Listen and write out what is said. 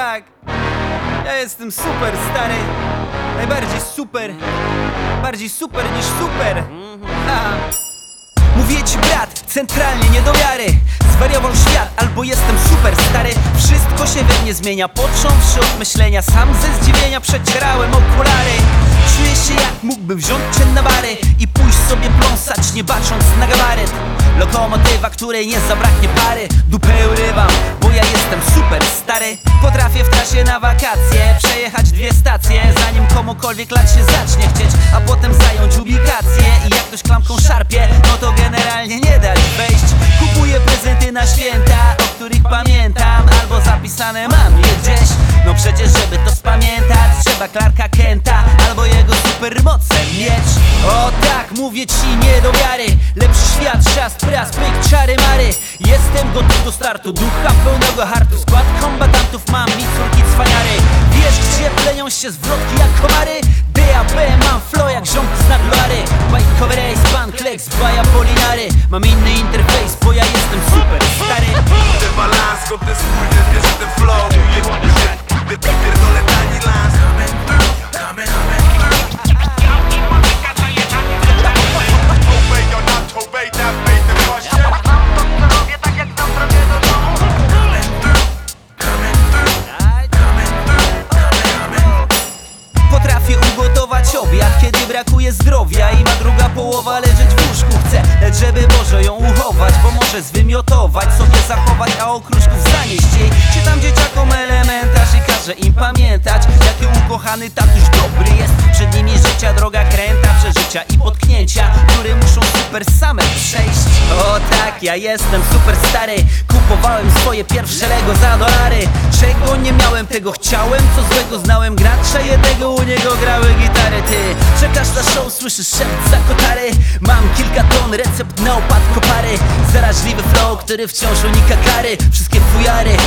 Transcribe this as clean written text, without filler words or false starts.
Tak, ja jestem super stary. Najbardziej super. Bardziej super niż super. Mówię ci brat, centralnie nie do wiary. Zwariował świat, albo jestem super stary. Wszystko się we mnie zmienia, począwszy od myślenia. Sam ze zdziwienia przecierałem okulary. Czuję się jak mógłbym wziąć cię na bary i pójść sobie pląsać, nie bacząc na gabaryt. Lokomotywa, której nie zabraknie pary. Dupę urywam, bo ja jestem super stary. Potrafię w trasie na wakacje przejechać 2 stacje, zanim komukolwiek lat się zacznie chcieć, a potem zająć ubikację. I jak ktoś klamką szarpie, no to generalnie nie dać wejść. Kupuję prezenty na święta, o których pamiętam, albo zapisane mam je gdzieś. No przecież żeby to spamiętać, trzeba Clarka Kenta albo jego supermoce mieć. O tak, mówię ci nie do wiary. Lepszy świat, szast, pras, pyk, czary mary. Jestem gotów do startu, ducha pełnego hartu. Skład kombatantów mam i córki cwaniary. Wiesz gdzie plenią się zwrotki jak komary? DAB mam flow jak ziomki z Nagloary. Bajkowy rejs, pan Kleks, baja Polinary. Mam inny interfejs, bo ja jestem super stary. Ten balans, kontestuję, wierzę ten flow. Pierdolę tani lans. Potrafię ugotować obiad, kiedy brakuje zdrowia i ma druga połowa leżeć w łóżku. Chcę, lecz żeby Boże ją uchować, bo może zwymiotować, sobie zachować, a okruszków zanieść jej. Czytam dzieciakom elementarz i każę im pamiętać, jaki ukochany tatuś dobry jest. Przed nimi życia droga kręta, przeżycia i potknięcia, które muszą super same przejść. O tak, ja jestem super stary. Kupowałem swoje pierwsze Lego za dolary. Czego nie miałem, tego chciałem, co złego znałem gracza jednego, u niego grały gitary. Ty czekasz na show, słyszysz szept za kotary. Mam kilka ton, recept na opad kopary. Zaraźliwy flow, który wciąż unika kary. Wszystkie fujary